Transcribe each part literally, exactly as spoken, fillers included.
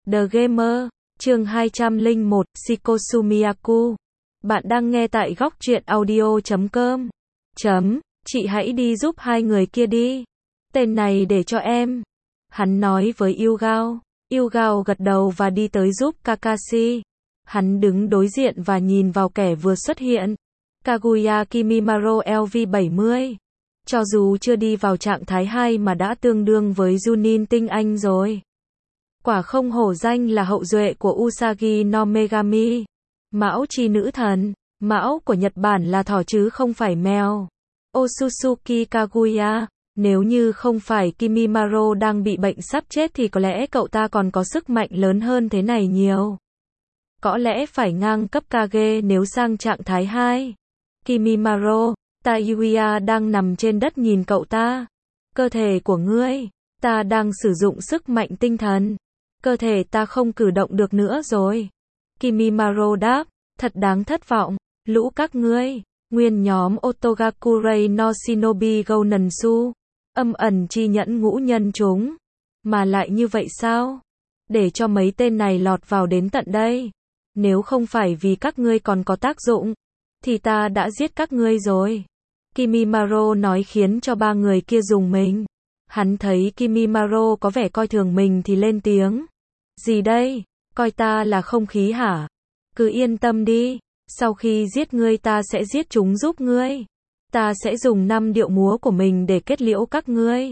The Gamer, chương hai trăm lẻ một, Shikosu Miyaku. Bạn đang nghe tại góc truyện audio chấm com. Chấm, chị hãy đi giúp hai người kia đi. Tên này để cho em. Hắn nói với Yugao. Yugao gật đầu và đi tới giúp Kakashi. Hắn đứng đối diện và nhìn vào kẻ vừa xuất hiện. Kaguya Kimimaro L V bảy mươi. Cho dù chưa đi vào trạng thái hai mà đã tương đương với Junin tinh anh rồi. Quả không hổ danh là hậu duệ của Usagi no Megami. Mão chi nữ thần. Mão của Nhật Bản là thỏ chứ không phải mèo. Otsutsuki Kaguya. Nếu như không phải Kimimaro đang bị bệnh sắp chết thì có lẽ cậu ta còn có sức mạnh lớn hơn thế này nhiều. Có lẽ phải ngang cấp Kage nếu sang trạng thái hai. Kimimaro, Tayuya đang nằm trên đất nhìn cậu ta. Cơ thể của ngươi, ta đang sử dụng sức mạnh tinh thần. Cơ thể ta không cử động được nữa rồi. Kimimaro đáp, thật đáng thất vọng, lũ các ngươi, nguyên nhóm Otogakurei no Shinobi Gounansu, âm ẩn chi nhẫn ngũ nhân chúng. Mà lại như vậy sao? Để cho mấy tên này lọt vào đến tận đây. Nếu không phải vì các ngươi còn có tác dụng, thì ta đã giết các ngươi rồi. Kimimaro nói khiến cho ba người kia rùng mình. Hắn thấy Kimimaro có vẻ coi thường mình thì lên tiếng. Gì đây? Coi ta là không khí hả? Cứ yên tâm đi. Sau khi giết ngươi ta sẽ giết chúng giúp ngươi. Ta sẽ dùng năm điệu múa của mình để kết liễu các ngươi.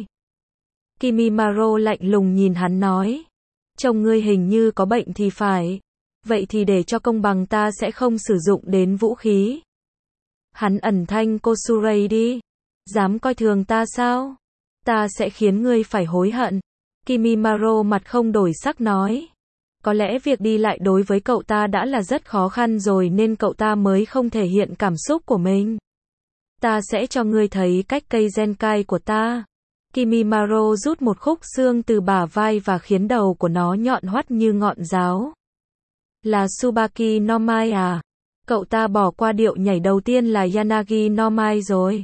Kimimaro lạnh lùng nhìn hắn nói. Trông ngươi hình như có bệnh thì phải. Vậy thì để cho công bằng ta sẽ không sử dụng đến vũ khí. Hắn ẩn thanh Kosurei đi. Dám coi thường ta sao? Ta sẽ khiến ngươi phải hối hận. Kimimaro mặt không đổi sắc nói. Có lẽ việc đi lại đối với cậu ta đã là rất khó khăn rồi nên cậu ta mới không thể hiện cảm xúc của mình. Ta sẽ cho ngươi thấy cách cây Zenkai của ta. Kimimaro rút một khúc xương từ bả vai và khiến đầu của nó nhọn hoắt như ngọn giáo. Là Tsubaki no Mai à? Cậu ta bỏ qua điệu nhảy đầu tiên là Yanagi no Mai rồi.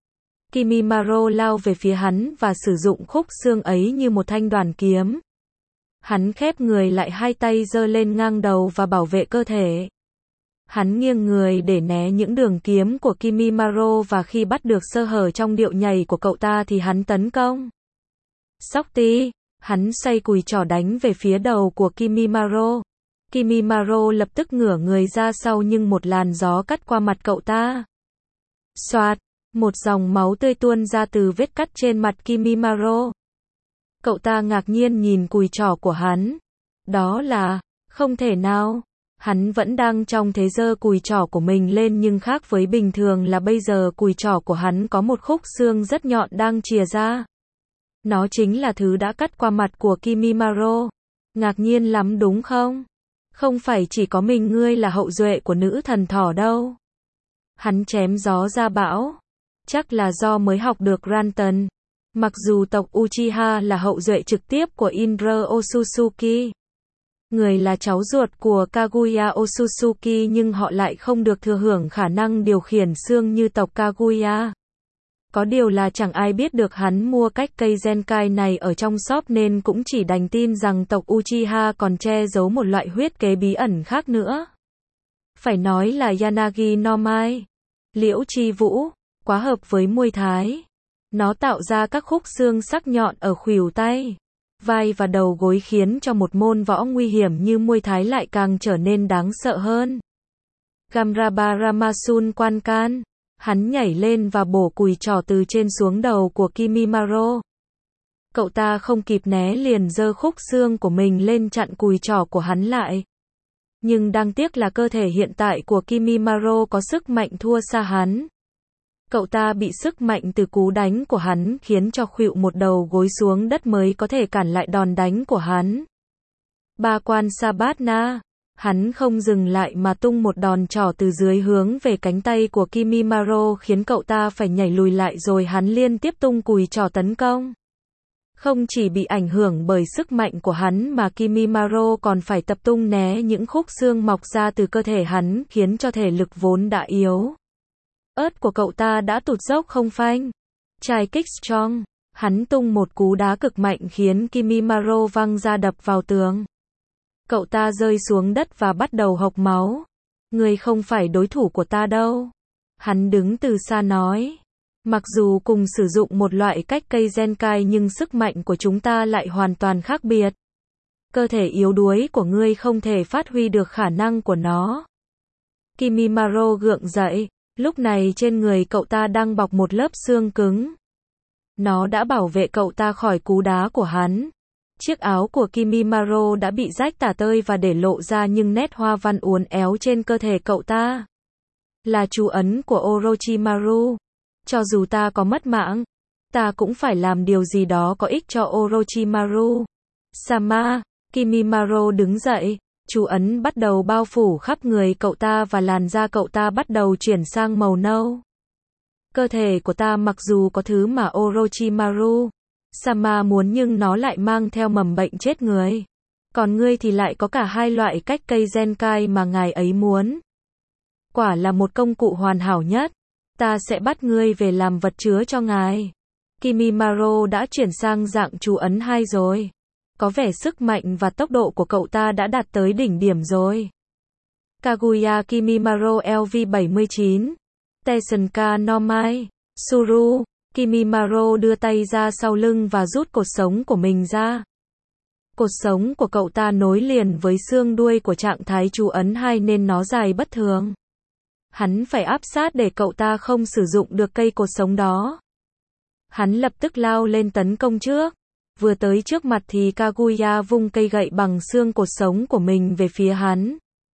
Kimimaro lao về phía hắn và sử dụng khúc xương ấy như một thanh đoàn kiếm. Hắn khép người lại, hai tay giơ lên ngang đầu và bảo vệ cơ thể. Hắn nghiêng người để né những đường kiếm của Kimimaro và khi bắt được sơ hở trong điệu nhảy của cậu ta thì hắn tấn công. Sóc tí, hắn xoay cùi chỏ đánh về phía đầu của Kimimaro. Kimimaro lập tức ngửa người ra sau nhưng một làn gió cắt qua mặt cậu ta. Xoạt, một dòng máu tươi tuôn ra từ vết cắt trên mặt Kimimaro. Cậu ta ngạc nhiên nhìn cùi chỏ của hắn. Đó là, không thể nào. Hắn vẫn đang trong thế giơ cùi chỏ của mình lên nhưng khác với bình thường là bây giờ cùi chỏ của hắn có một khúc xương rất nhọn đang chìa ra. Nó chính là thứ đã cắt qua mặt của Kimimaro. Ngạc nhiên lắm đúng không? Không phải chỉ có mình ngươi là hậu duệ của nữ thần thỏ đâu. Hắn chém gió ra bão. Chắc là do mới học được Ranton. Mặc dù tộc Uchiha là hậu duệ trực tiếp của Indra Otsutsuki. Người là cháu ruột của Kaguya Otsutsuki nhưng họ lại không được thừa hưởng khả năng điều khiển xương như tộc Kaguya. Có điều là chẳng ai biết được hắn mua cách cây Zenkai này ở trong shop nên cũng chỉ đành tin rằng tộc Uchiha còn che giấu một loại huyết kế bí ẩn khác nữa. Phải nói là Yanagi no Mai. Liễu chi vũ, quá hợp với Muay Thái. Nó tạo ra các khúc xương sắc nhọn ở khuỷu tay, vai và đầu gối khiến cho một môn võ nguy hiểm như Muay Thái lại càng trở nên đáng sợ hơn. Gamrabaramasun quan can. Hắn nhảy lên và bổ cùi chỏ từ trên xuống đầu của Kimimaro. Cậu ta không kịp né liền giơ khúc xương của mình lên chặn cùi chỏ của hắn lại. Nhưng đáng tiếc là cơ thể hiện tại của Kimimaro có sức mạnh thua xa hắn. Cậu ta bị sức mạnh từ cú đánh của hắn khiến cho khuỵu một đầu gối xuống đất mới có thể cản lại đòn đánh của hắn. Ba quan Sabatna. Hắn không dừng lại mà tung một đòn trỏ từ dưới hướng về cánh tay của Kimimaro khiến cậu ta phải nhảy lùi lại rồi hắn liên tiếp tung cùi trỏ tấn công. Không chỉ bị ảnh hưởng bởi sức mạnh của hắn mà Kimimaro còn phải tập trung né những khúc xương mọc ra từ cơ thể hắn khiến cho thể lực vốn đã yếu ớt của cậu ta đã tụt dốc không phanh. Trai kích strong. Hắn tung một cú đá cực mạnh khiến Kimimaro văng ra đập vào tường. Cậu ta rơi xuống đất và bắt đầu hộc máu. Ngươi không phải đối thủ của ta đâu. Hắn đứng từ xa nói. Mặc dù cùng sử dụng một loại cách cây Zenkai nhưng sức mạnh của chúng ta lại hoàn toàn khác biệt. Cơ thể yếu đuối của ngươi không thể phát huy được khả năng của nó. Kimimaro gượng dậy. Lúc này trên người cậu ta đang bọc một lớp xương cứng. Nó đã bảo vệ cậu ta khỏi cú đá của hắn. Chiếc áo của Kimimaro đã bị rách tả tơi và để lộ ra những nét hoa văn uốn éo trên cơ thể cậu ta. Là chú ấn của Orochimaru. Cho dù ta có mất mạng, ta cũng phải làm điều gì đó có ích cho Orochimaru. Sama, Kimimaro đứng dậy. Chú ấn bắt đầu bao phủ khắp người cậu ta và làn da cậu ta bắt đầu chuyển sang màu nâu. Cơ thể của ta mặc dù có thứ mà Orochimaru Sama muốn nhưng nó lại mang theo mầm bệnh chết người. Còn ngươi thì lại có cả hai loại cách cây Zenkai mà ngài ấy muốn. Quả là một công cụ hoàn hảo nhất. Ta sẽ bắt ngươi về làm vật chứa cho ngài. Kimimaro đã chuyển sang dạng chú ấn hai rồi. Có vẻ sức mạnh và tốc độ của cậu ta đã đạt tới đỉnh điểm rồi. Kaguya Kimimaro L V bảy mươi chín. Tesenka no Mai. Suru. Kimimaro đưa tay ra sau lưng và rút cột sống của mình ra. Cột sống của cậu ta nối liền với xương đuôi của trạng thái chú ấn hai nên nó dài bất thường. Hắn phải áp sát để cậu ta không sử dụng được cây cột sống đó. Hắn lập tức lao lên tấn công trước. Vừa tới trước mặt thì Kaguya vung cây gậy bằng xương cột sống của mình về phía hắn.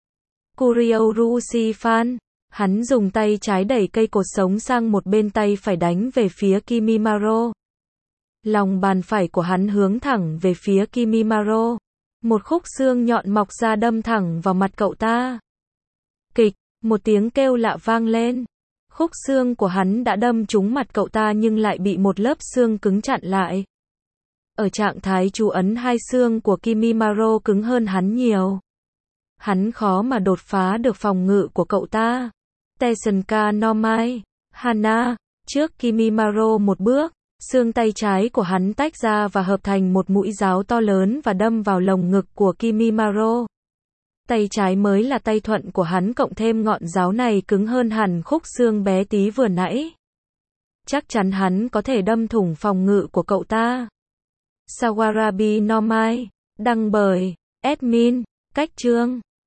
Kuryoru Shifan. Hắn dùng tay trái đẩy cây cột sống sang một bên, tay phải đánh về phía Kimimaro. Lòng bàn phải của hắn hướng thẳng về phía Kimimaro. Một khúc xương nhọn mọc ra đâm thẳng vào mặt cậu ta. Kịch, một tiếng kêu lạ vang lên. Khúc xương của hắn đã đâm trúng mặt cậu ta nhưng lại bị một lớp xương cứng chặn lại. Ở trạng thái chú ấn hai, xương của Kimimaro cứng hơn hắn nhiều. Hắn khó mà đột phá được phòng ngự của cậu ta. Tesenka no Mai. Hana. Trước Kimimaro một bước, xương tay trái của hắn tách ra và hợp thành một mũi giáo to lớn và đâm vào lồng ngực của Kimimaro. Tay trái mới là tay thuận của hắn, cộng thêm ngọn giáo này cứng hơn hẳn khúc xương bé tí vừa nãy. Chắc chắn hắn có thể đâm thủng phòng ngự của cậu ta. Sawarabi no Mai. Đăng bởi admin. Cách chương